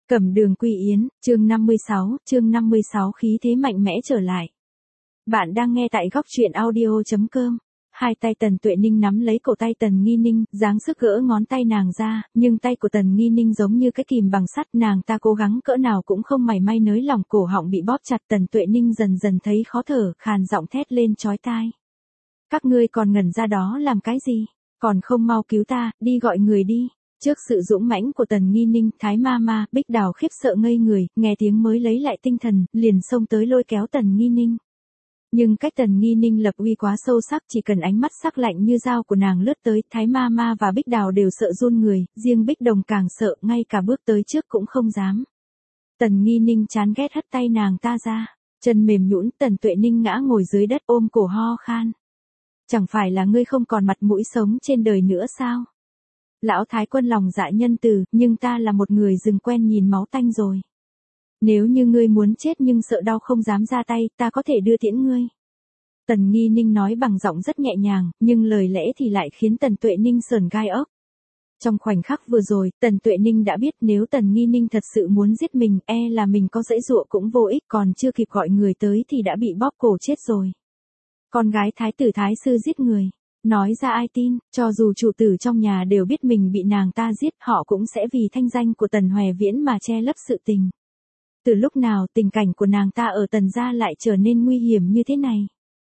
Cẩm Đường Quy Yến, chương 56 khí thế mạnh mẽ trở lại. Bạn đang nghe tại góc truyện audio.com. Hai tay Tần Tuệ Ninh nắm lấy cổ tay Tần Nghi Ninh, dáng sức gỡ ngón tay nàng ra, nhưng tay của Tần Nghi Ninh giống như cái kìm bằng sắt, nàng ta cố gắng cỡ nào cũng không mảy may nới lỏng, cổ họng bị bóp chặt. Tần Tuệ Ninh dần dần thấy khó thở, khàn giọng thét lên chói tai. Các ngươi còn ngẩn ra đó làm cái gì? Còn không mau cứu ta, đi gọi người đi. Trước sự dũng mãnh của Tần Nghi Ninh, Thái Mama, Bích Đào khiếp sợ ngây người, nghe tiếng mới lấy lại tinh thần, liền xông tới lôi kéo Tần Nghi Ninh. Nhưng cách Tần Nghi Ninh lập uy quá sâu sắc, chỉ cần ánh mắt sắc lạnh như dao của nàng lướt tới, Thái Mama và Bích Đào đều sợ run người, riêng Bích Đồng càng sợ, ngay cả bước tới trước cũng không dám. Tần Nghi Ninh chán ghét hất tay nàng ta ra, chân mềm nhũn. Tần Tuệ Ninh ngã ngồi dưới đất ôm cổ ho khan. Chẳng phải là ngươi không còn mặt mũi sống trên đời nữa sao? Lão Thái Quân lòng dạ nhân từ, nhưng ta là một người rừng quen nhìn máu tanh rồi. Nếu như ngươi muốn chết nhưng sợ đau không dám ra tay, ta có thể đưa tiễn ngươi. Tần Nghi Ninh nói bằng giọng rất nhẹ nhàng, nhưng lời lẽ thì lại khiến Tần Tuệ Ninh sởn gai ốc. Trong khoảnh khắc vừa rồi, Tần Tuệ Ninh đã biết nếu Tần Nghi Ninh thật sự muốn giết mình, là mình có giãy giụa cũng vô ích, còn chưa kịp gọi người tới thì đã bị bóp cổ chết rồi. Con gái thái tử thái sư giết người. Nói ra ai tin, cho dù chủ tử trong nhà đều biết mình bị nàng ta giết, họ cũng sẽ vì thanh danh của Tần Hoè Viễn mà che lấp sự tình. Từ lúc nào tình cảnh của nàng ta ở Tần gia lại trở nên nguy hiểm như thế này?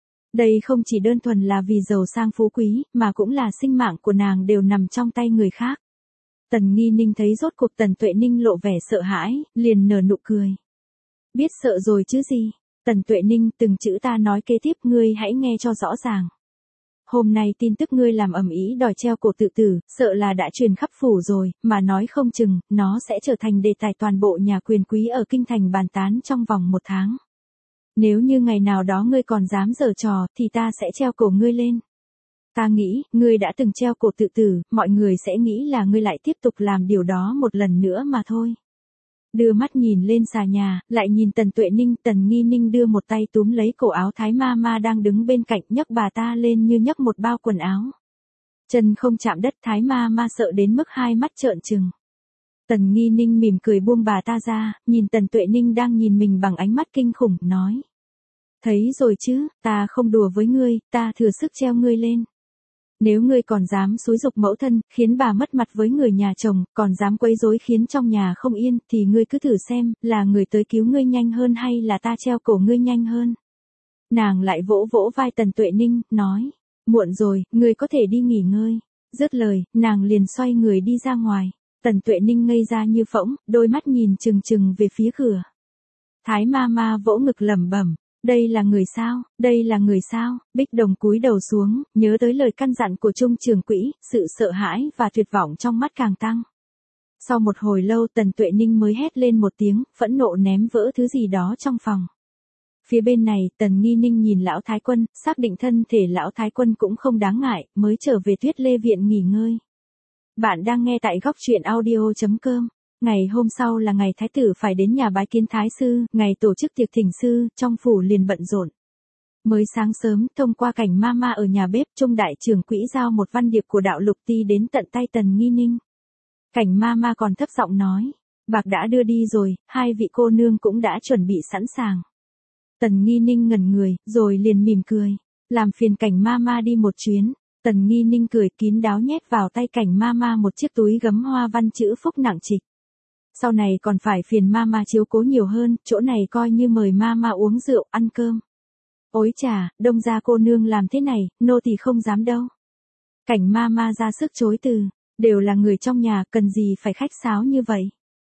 Đây không chỉ đơn thuần là vì giàu sang phú quý, mà cũng là sinh mạng của nàng đều nằm trong tay người khác. Tần Nghi Ninh thấy rốt cuộc Tần Tuệ Ninh lộ vẻ sợ hãi, liền nở nụ cười. Biết sợ rồi chứ gì? Tần Tuệ Ninh, từng chữ ta nói kế tiếp ngươi hãy nghe cho rõ ràng. Hôm nay tin tức ngươi làm ầm ĩ đòi treo cổ tự tử, sợ là đã truyền khắp phủ rồi, mà nói không chừng, nó sẽ trở thành đề tài toàn bộ nhà quyền quý ở kinh thành bàn tán trong vòng 1 tháng. Nếu như ngày nào đó ngươi còn dám giở trò, thì ta sẽ treo cổ ngươi lên. Ta nghĩ, ngươi đã từng treo cổ tự tử, mọi người sẽ nghĩ là ngươi lại tiếp tục làm điều đó một lần nữa mà thôi. Đưa mắt nhìn lên xà nhà, lại nhìn Tần Tuệ Ninh. Tần Nghi Ninh đưa một tay túm lấy cổ áo Thái Mama đang đứng bên cạnh, nhấc bà ta lên như nhấc một bao quần áo. Chân không chạm đất, Thái Mama sợ đến mức hai mắt trợn trừng. Tần Nghi Ninh mỉm cười buông bà ta ra, nhìn Tần Tuệ Ninh đang nhìn mình bằng ánh mắt kinh khủng, nói. Thấy rồi chứ, ta không đùa với ngươi, ta thừa sức treo ngươi lên. Nếu ngươi còn dám xúi giục mẫu thân, khiến bà mất mặt với người nhà chồng, còn dám quấy rối khiến trong nhà không yên, thì ngươi cứ thử xem, là người tới cứu ngươi nhanh hơn hay là ta treo cổ ngươi nhanh hơn. Nàng lại vỗ vỗ vai Tần Tuệ Ninh, nói, muộn rồi, ngươi có thể đi nghỉ ngơi. Dứt lời, nàng liền xoay người đi ra ngoài. Tần Tuệ Ninh ngây ra như phỗng, đôi mắt nhìn trừng trừng về phía cửa. Thái Mama vỗ ngực lẩm bẩm. Đây là người sao, đây là người sao? Bích Đồng cúi đầu xuống, nhớ tới lời căn dặn của Trung Trường Quỹ, sự sợ hãi và tuyệt vọng trong mắt càng tăng. Sau một hồi lâu Tần Tuệ Ninh mới hét lên một tiếng, phẫn nộ ném vỡ thứ gì đó trong phòng. Phía bên này, Tần Nghi Ninh nhìn Lão Thái Quân, xác định thân thể Lão Thái Quân cũng không đáng ngại, mới trở về Tuyết Lê Viện nghỉ ngơi. Bạn đang nghe tại góc truyện audio.com. Ngày hôm sau là ngày thái tử phải đến nhà bái kiến thái sư, ngày tổ chức tiệc thỉnh sư, trong phủ liền bận rộn. Mới sáng sớm, thông qua Cảnh Mama ở nhà bếp, Trung đại trưởng quỹ giao một văn điệp của Đạo Lục Ti đến tận tay Tần Nghi Ninh. Cảnh Mama còn thấp giọng nói, bạc đã đưa đi rồi, hai vị cô nương cũng đã chuẩn bị sẵn sàng. Tần Nghi Ninh ngẩn người, rồi liền mỉm cười, làm phiền Cảnh Mama đi một chuyến. Tần Nghi Ninh cười kín đáo nhét vào tay Cảnh Mama một chiếc túi gấm hoa văn chữ phúc nặng trịch. Sau này còn phải phiền Mama chiếu cố nhiều hơn, chỗ này coi như mời Mama uống rượu, ăn cơm. Ối chà, Đông gia cô nương làm thế này, nô tỳ không dám đâu. Cảnh Mama ra sức chối từ, đều là người trong nhà, cần gì phải khách sáo như vậy.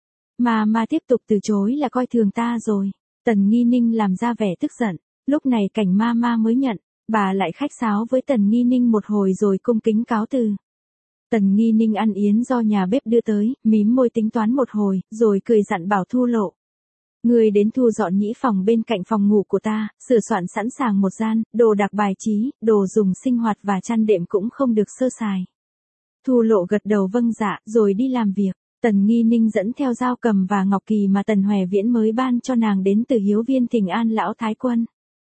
Mama tiếp tục từ chối là coi thường ta rồi. Tần Nghi Ninh làm ra vẻ tức giận, lúc này Cảnh Mama mới nhận, bà lại khách sáo với Tần Nghi Ninh một hồi rồi cung kính cáo từ. Tần Nghi Ninh ăn yến do nhà bếp đưa tới, mím môi tính toán một hồi, rồi cười dặn bảo Thu Lộ. Người đến thu dọn nhĩ phòng bên cạnh phòng ngủ của ta, sửa soạn sẵn sàng một gian, đồ đạc bài trí, đồ dùng sinh hoạt và chăn đệm cũng không được sơ sài. Thu Lộ gật đầu vâng dạ, rồi đi làm việc. Tần Nghi Ninh dẫn theo dao cầm và ngọc kỳ mà Tần Hoè Viễn mới ban cho nàng đến Từ Hiếu Viên thỉnh an Lão Thái Quân.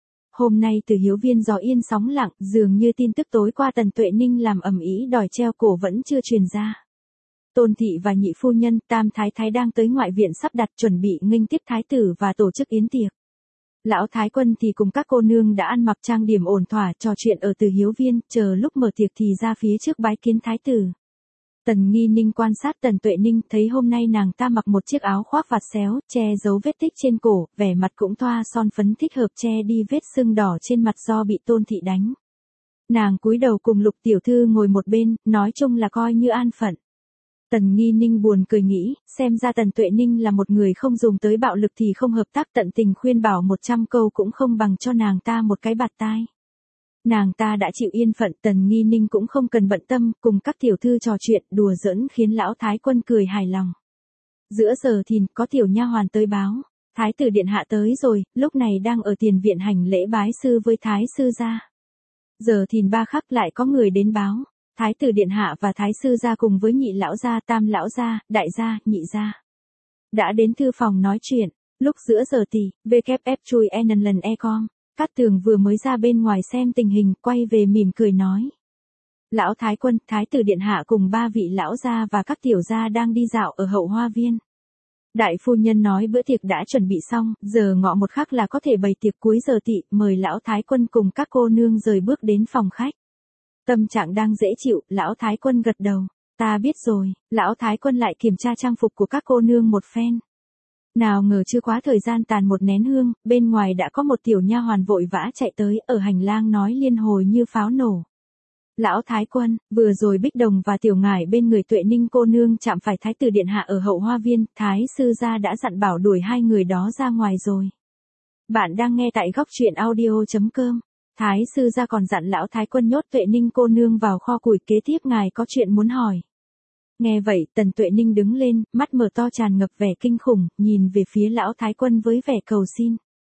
Hôm nay Từ Hiếu Viên gió yên sóng lặng, dường như tin tức tối qua Tần Tuệ Ninh làm ầm ĩ đòi treo cổ vẫn chưa truyền ra. Tôn thị và nhị phu nhân, tam thái thái đang tới ngoại viện sắp đặt chuẩn bị nghênh tiếp thái tử và tổ chức yến tiệc. Lão thái quân thì cùng các cô nương đã ăn mặc trang điểm ổn thỏa trò chuyện ở Từ Hiếu Viên, chờ lúc mở tiệc thì ra phía trước bái kiến thái tử. Tần Nghi Ninh quan sát Tần Tuệ Ninh, thấy hôm nay nàng ta mặc một chiếc áo khoác vạt xéo, che giấu vết tích trên cổ, vẻ mặt cũng thoa son phấn thích hợp che đi vết sưng đỏ trên mặt do bị Tôn thị đánh. Nàng cúi đầu cùng Lục tiểu thư ngồi một bên, nói chung là coi như an phận. Tần Nghi Ninh buồn cười nghĩ, xem ra Tần Tuệ Ninh là một người không dùng tới bạo lực thì không hợp tác, tận tình khuyên bảo 100 câu cũng không bằng cho nàng ta một cái bạt tai. Nàng ta đã chịu yên phận, Tần Nghi Ninh cũng không cần bận tâm, cùng các tiểu thư trò chuyện, đùa giỡn khiến lão thái quân cười hài lòng. Giữa giờ thìn, có tiểu nha hoàn tới báo, thái tử điện hạ tới rồi, lúc này đang ở tiền viện hành lễ bái sư với thái sư gia. Giờ thìn 3 khắc lại có người đến báo, thái tử điện hạ và thái sư gia cùng với nhị lão gia, tam lão gia, đại gia, nhị gia đã đến thư phòng nói chuyện. Lúc giữa giờ thì, WF chui lần e-com. Cát Tường vừa mới ra bên ngoài xem tình hình, quay về mỉm cười nói. Lão thái quân, thái tử điện hạ cùng 3 vị lão gia và các tiểu gia đang đi dạo ở hậu hoa viên. Đại phu nhân nói bữa tiệc đã chuẩn bị xong, giờ ngọ 1 khắc là có thể bày tiệc, cuối giờ tị, mời lão thái quân cùng các cô nương rời bước đến phòng khách. Tâm trạng đang dễ chịu, lão thái quân gật đầu. Ta biết rồi, lão thái quân lại kiểm tra trang phục của các cô nương một phen. Nào ngờ chưa quá thời gian tàn một nén hương, bên ngoài đã có một tiểu nha hoàn vội vã chạy tới, ở hành lang nói liên hồi như pháo nổ. Lão thái quân, vừa rồi Bích Đồng và Tiểu Ngải bên người Tuệ Ninh cô nương chạm phải thái tử điện hạ ở hậu hoa viên, thái sư gia đã dặn bảo đuổi 2 người đó ra ngoài rồi. Bạn đang nghe tại góc truyện audio.com. Thái sư gia còn dặn lão thái quân nhốt Tuệ Ninh cô nương vào kho củi, kế tiếp ngài có chuyện muốn hỏi. Nghe vậy, Tần Tuệ Ninh đứng lên, mắt mở to tràn ngập vẻ kinh khủng, nhìn về phía lão thái quân với vẻ cầu xin.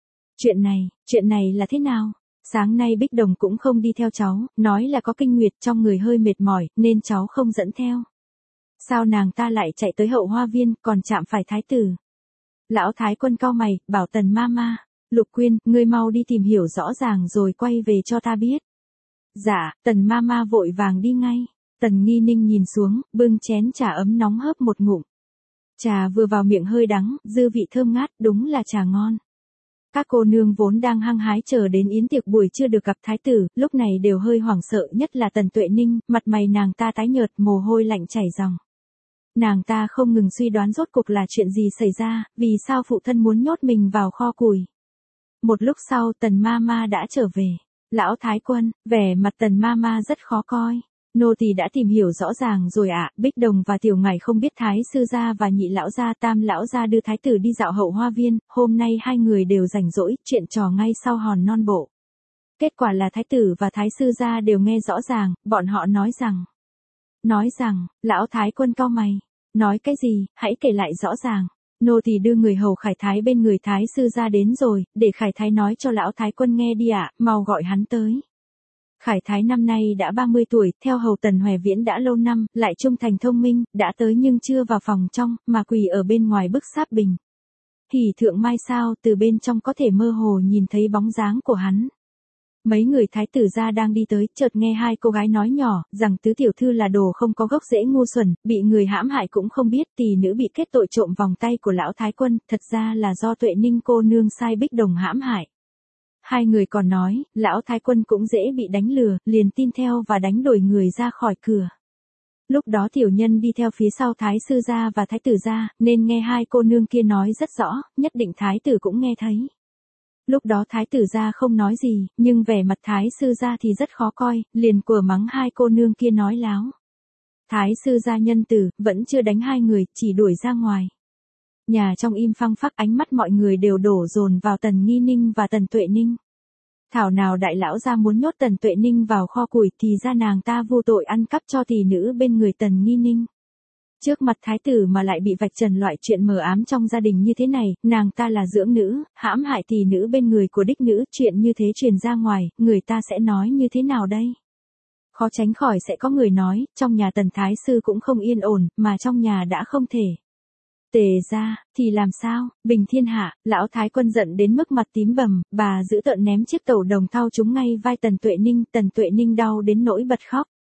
Chuyện này là thế nào? Sáng nay Bích Đồng cũng không đi theo cháu, nói là có kinh nguyệt, trong người hơi mệt mỏi, nên cháu không dẫn theo. Sao nàng ta lại chạy tới hậu hoa viên, còn chạm phải thái tử? Lão thái quân cau mày, bảo Tần Mama, Lục Quyên, ngươi mau đi tìm hiểu rõ ràng rồi quay về cho ta biết. Dạ, Tần Mama vội vàng đi ngay. Tần Nghi Ninh nhìn xuống, bưng chén trà ấm nóng hớp một ngụm. Trà vừa vào miệng hơi đắng, dư vị thơm ngát, đúng là trà ngon. Các cô nương vốn đang hăng hái chờ đến yến tiệc buổi chưa được gặp thái tử, lúc này đều hơi hoảng sợ, nhất là Tần Tuệ Ninh, mặt mày nàng ta tái nhợt, mồ hôi lạnh chảy ròng. Nàng ta không ngừng suy đoán rốt cuộc là chuyện gì xảy ra, vì sao phụ thân muốn nhốt mình vào kho củi. Một lúc sau Tần Mama đã trở về. Lão thái quân, vẻ mặt Tần Mama rất khó coi. Nô tỳ đã tìm hiểu rõ ràng rồi ạ, Bích Đồng và Tiểu Ngải không biết thái sư gia và nhị lão gia, tam lão gia đưa thái tử đi dạo hậu hoa viên, hôm nay 2 người đều rảnh rỗi, chuyện trò ngay sau hòn non bộ. Kết quả là thái tử và thái sư gia đều nghe rõ ràng, bọn họ nói rằng, lão thái quân cau mày, nói cái gì, hãy kể lại rõ ràng. Nô tỳ đưa người hầu Khải Thái bên người thái sư gia đến rồi, để Khải Thái nói cho lão thái quân nghe đi ạ, mau gọi hắn tới. Khải Thái năm nay đã 30 tuổi, theo hầu Tần Hoè Viễn đã lâu năm, lại trung thành thông minh, đã tới nhưng chưa vào phòng trong, mà quỳ ở bên ngoài bức sáp bình. Hỉ thượng mai sao, từ bên trong có thể mơ hồ nhìn thấy bóng dáng của hắn. Mấy người thái tử gia đang đi tới, chợt nghe 2 cô gái nói nhỏ, rằng tứ tiểu thư là đồ không có gốc rễ ngu xuẩn, bị người hãm hại cũng không biết, tỷ nữ bị kết tội trộm vòng tay của lão thái quân, thật ra là do Tuệ Ninh cô nương sai Bích Đồng hãm hại. 2 người còn nói, lão thái quân cũng dễ bị đánh lừa, liền tin theo và đánh đuổi người ra khỏi cửa. Lúc đó tiểu nhân đi theo phía sau thái sư gia và thái tử gia, nên nghe 2 cô nương kia nói rất rõ, nhất định thái tử cũng nghe thấy. Lúc đó thái tử gia không nói gì, nhưng vẻ mặt thái sư gia thì rất khó coi, liền quở mắng 2 cô nương kia nói láo. Thái sư gia nhân tử, vẫn chưa đánh 2 người, chỉ đuổi ra ngoài. Nhà trong im phăng phắc, ánh mắt mọi người đều đổ dồn vào Tần Nghi Ninh và Tần Tuệ Ninh. Thảo nào đại lão gia muốn nhốt Tần Tuệ Ninh vào kho củi, thì ra nàng ta vu tội ăn cắp cho tỷ nữ bên người Tần Nghi Ninh. Trước mặt thái tử mà lại bị vạch trần loại chuyện mờ ám trong gia đình như thế này, nàng ta là dưỡng nữ, hãm hại tỷ nữ bên người của đích nữ, chuyện như thế truyền ra ngoài, người ta sẽ nói như thế nào đây? Khó tránh khỏi sẽ có người nói, trong nhà Tần thái sư cũng không yên ổn, mà trong nhà đã không thể tề ra, thì làm sao? Bình thiên hạ, lão thái quân giận đến mức mặt tím bầm, bà giữ tợn ném chiếc tẩu đồng thau trúng ngay vai Tần Tuệ Ninh đau đến nỗi bật khóc.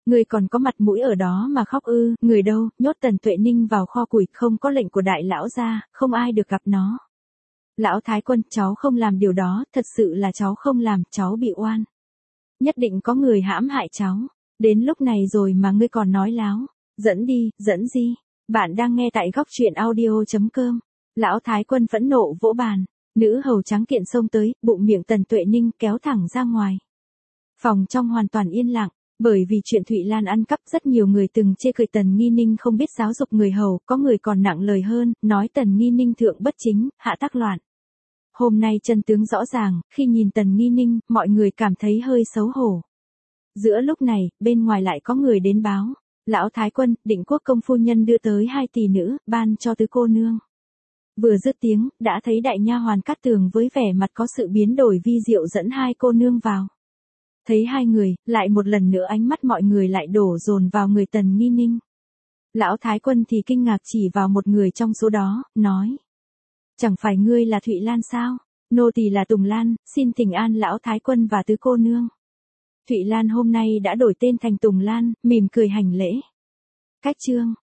Ngươi còn có mặt mũi ở đó mà khóc ư, người đâu, nhốt Tần Tuệ Ninh vào kho củi, không có lệnh của đại lão gia, không ai được gặp nó. Lão Thái Quân, cháu không làm điều đó, thật sự là cháu không làm, cháu bị oan. Nhất định có người hãm hại cháu. Đến lúc này rồi mà ngươi còn nói láo. Dẫn đi, dẫn gì? Bạn đang nghe tại góc truyện audio.com. Lão Thái Quân phẫn nộ vỗ bàn. Nữ hầu trắng kiện xông tới, bụng miệng Tần Tuệ Ninh kéo thẳng ra ngoài. Phòng trong hoàn toàn yên lặng. Bởi vì chuyện Thụy Lan ăn cắp, rất nhiều người từng chê cười Tần Nghi Ninh không biết giáo dục người hầu, có người còn nặng lời hơn, nói Tần Nghi Ninh thượng bất chính, hạ tác loạn. Hôm nay chân tướng rõ ràng, khi nhìn Tần Nghi Ninh, mọi người cảm thấy hơi xấu hổ. Giữa lúc này, bên ngoài lại có người đến báo. Lão Thái Quân, Định Quốc công phu nhân đưa tới 2 tỷ nữ, ban cho tứ cô nương. Vừa dứt tiếng, đã thấy đại nha hoàn Cát Tường với vẻ mặt có sự biến đổi vi diệu dẫn 2 cô nương vào. Thấy 2 người, lại một lần nữa ánh mắt mọi người lại đổ dồn vào người Tần Nghi Ninh. Lão Thái Quân thì kinh ngạc chỉ vào một người trong số đó, nói. Chẳng phải ngươi là Thụy Lan sao? Nô tỳ là Tùng Lan, xin thỉnh an Lão Thái Quân và tứ cô nương. Thụy Lan hôm nay đã đổi tên thành Tùng Lan, mỉm cười hành lễ. Cách chương.